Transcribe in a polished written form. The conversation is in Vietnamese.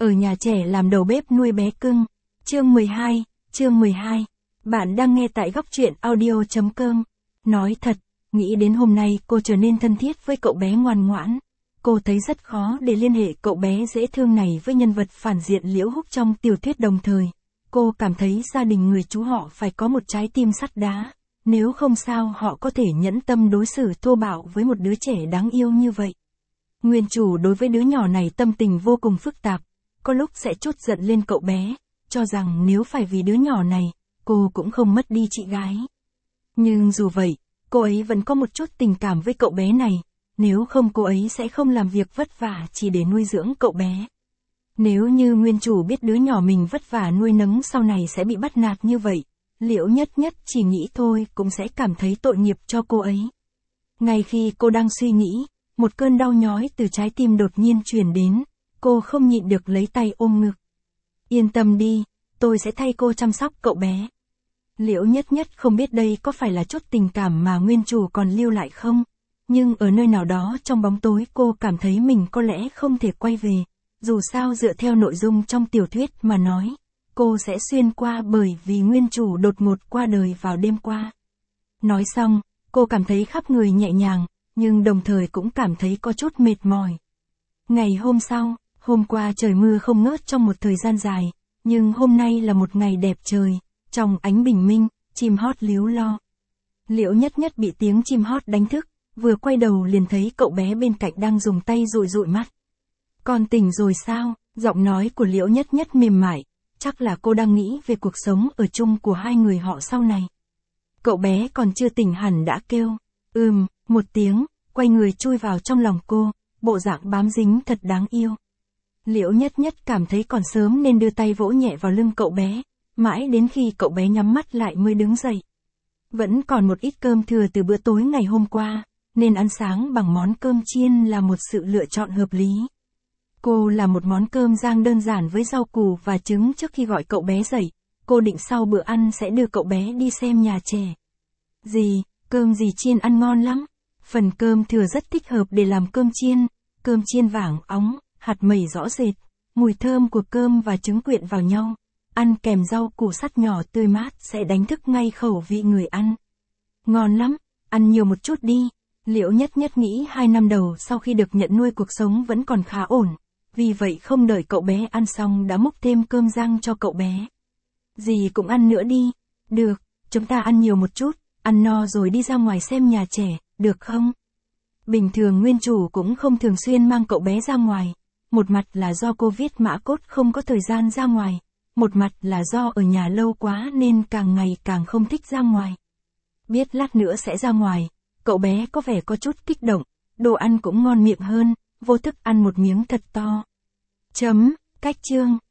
Ở nhà trẻ làm đầu bếp nuôi bé cưng. Chương 12. Bạn đang nghe tại góc truyện audio.com. Nói thật, nghĩ đến hôm nay cô trở nên thân thiết với cậu bé ngoan ngoãn. Cô thấy rất khó để liên hệ cậu bé dễ thương này với nhân vật phản diện Liễu Húc trong tiểu thuyết đồng thời. Cô cảm thấy gia đình người chú họ phải có một trái tim sắt đá. Nếu không sao họ có thể nhẫn tâm đối xử thô bạo với một đứa trẻ đáng yêu như vậy. Nguyên chủ đối với đứa nhỏ này tâm tình vô cùng phức tạp. Có lúc sẽ trút giận lên cậu bé, cho rằng nếu phải vì đứa nhỏ này, cô cũng không mất đi chị gái. Nhưng dù vậy, cô ấy vẫn có một chút tình cảm với cậu bé này, nếu không cô ấy sẽ không làm việc vất vả chỉ để nuôi dưỡng cậu bé. Nếu như nguyên chủ biết đứa nhỏ mình vất vả nuôi nấng sau này sẽ bị bắt nạt như vậy, Liễu Nhất Nhất chỉ nghĩ thôi cũng sẽ cảm thấy tội nghiệp cho cô ấy. Ngay khi cô đang suy nghĩ, một cơn đau nhói từ trái tim đột nhiên truyền đến. Cô không nhịn được lấy tay ôm ngực. Yên tâm đi, tôi sẽ thay cô chăm sóc cậu bé. Liễu Nhất Nhất không biết đây có phải là chút tình cảm mà nguyên chủ còn lưu lại không, nhưng ở nơi nào đó trong bóng tối cô cảm thấy mình có lẽ không thể quay về, dù sao dựa theo nội dung trong tiểu thuyết mà nói, cô sẽ xuyên qua bởi vì nguyên chủ đột ngột qua đời vào đêm qua. Nói xong, cô cảm thấy khắp người nhẹ nhàng, nhưng đồng thời cũng cảm thấy có chút mệt mỏi. Ngày hôm sau, hôm qua trời mưa không ngớt trong một thời gian dài, nhưng hôm nay là một ngày đẹp trời, trong ánh bình minh, chim hót líu lo. Liễu Nhất Nhất bị tiếng chim hót đánh thức, vừa quay đầu liền thấy cậu bé bên cạnh đang dùng tay dụi dụi mắt. Con tỉnh rồi sao? Giọng nói của Liễu Nhất Nhất mềm mại, chắc là cô đang nghĩ về cuộc sống ở chung của hai người họ sau này. Cậu bé còn chưa tỉnh hẳn đã kêu, một tiếng, quay người chui vào trong lòng cô, bộ dạng bám dính thật đáng yêu. Liễu Nhất Nhất cảm thấy còn sớm nên đưa tay vỗ nhẹ vào lưng cậu bé, mãi đến khi cậu bé nhắm mắt lại mới đứng dậy. Vẫn còn một ít cơm thừa từ bữa tối ngày hôm qua, nên ăn sáng bằng món cơm chiên là một sự lựa chọn hợp lý. Cô làm một món cơm rang đơn giản với rau củ và trứng trước khi gọi cậu bé dậy, cô định sau bữa ăn sẽ đưa cậu bé đi xem nhà trẻ. Cơm gì chiên ăn ngon lắm. Phần cơm thừa rất thích hợp để làm cơm chiên vàng óng, hạt mẩy rõ rệt, mùi thơm của cơm và trứng quyện vào nhau, ăn kèm rau củ sắt nhỏ tươi mát sẽ đánh thức ngay khẩu vị người ăn. Ngon lắm, ăn nhiều một chút đi. Liễu Nhất Nhất nghĩ 2 năm đầu sau khi được nhận nuôi cuộc sống vẫn còn khá ổn, vì vậy không đợi cậu bé ăn xong đã múc thêm cơm rang cho cậu bé. Dì cũng ăn nữa đi. Được, chúng ta ăn nhiều một chút, ăn no rồi đi ra ngoài xem nhà trẻ, được không? Bình thường nguyên chủ cũng không thường xuyên mang cậu bé ra ngoài, một mặt là do cô viết mã cốt không có thời gian ra ngoài, một mặt là do ở nhà lâu quá nên càng ngày càng không thích ra ngoài. Biết lát nữa sẽ ra ngoài, cậu bé có vẻ có chút kích động, đồ ăn cũng ngon miệng hơn, vô thức ăn một miếng thật to. Cách chương